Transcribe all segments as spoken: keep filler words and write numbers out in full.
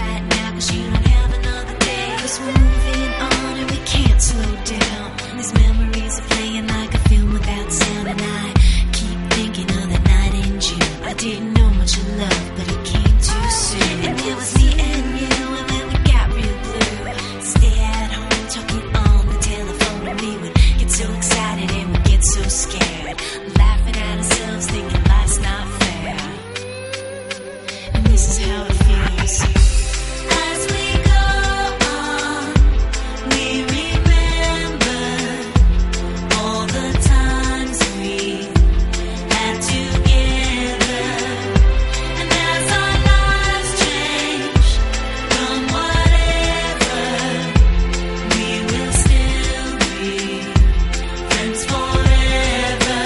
right now, cause you don't have another day. Cause we're moving on and we can't slow down. These memories are playing like a film without sound. And I keep thinking of that night in June. I didn't know much of love, but it came too soon. And it was me and you, and then we got real blue. Stay at home talking on the telephone, and we would get so excited and we'd get so scared, laughing at ourselves, thinking life's not fair. And this is how it feels. As we go on, we remember all the times we had together. And as our lives change from whatever, we will still be friends forever.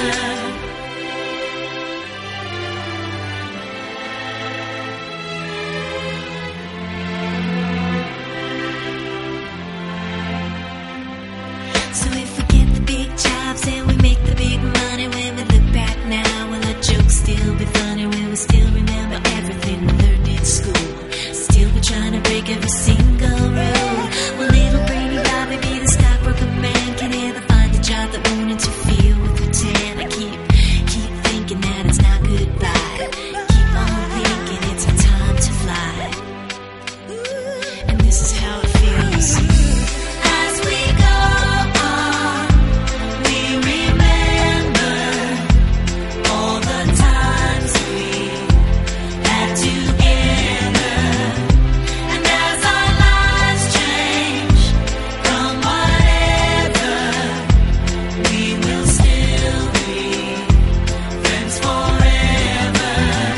So if we get the big jobs and we make the big money, when we look back now, will our jokes still be funny? Will we still remember everything we learned in school? Still be trying to break every single rule? Will little brainy Bobby be the stockbroker man? Can he ever find a job that won't interfere with pretend? I keep, keep thinking that it's not goodbye. Keep on thinking it's our time to fly. And this is how it feels. As we go on, we remember all the times we had together. And as our lives change from whatever, we will still be friends forever.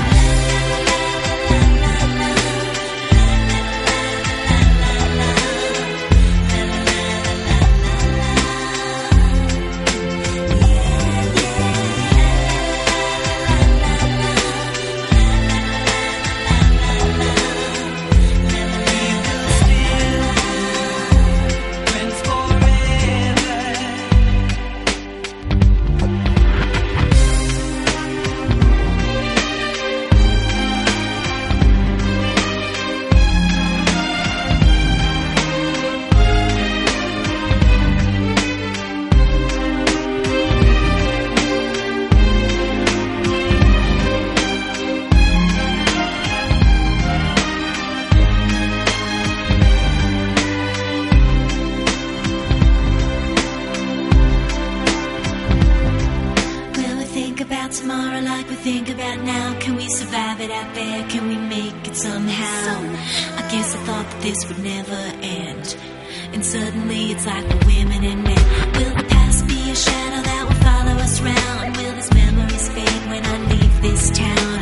Will we think about tomorrow like we think about now? Can we survive it out there? Can we make it somehow? I guess I thought that this would never end, and suddenly it's like we're women and men. Will the past be a shadow that will follow us round? Will these memories fade when I leave this town?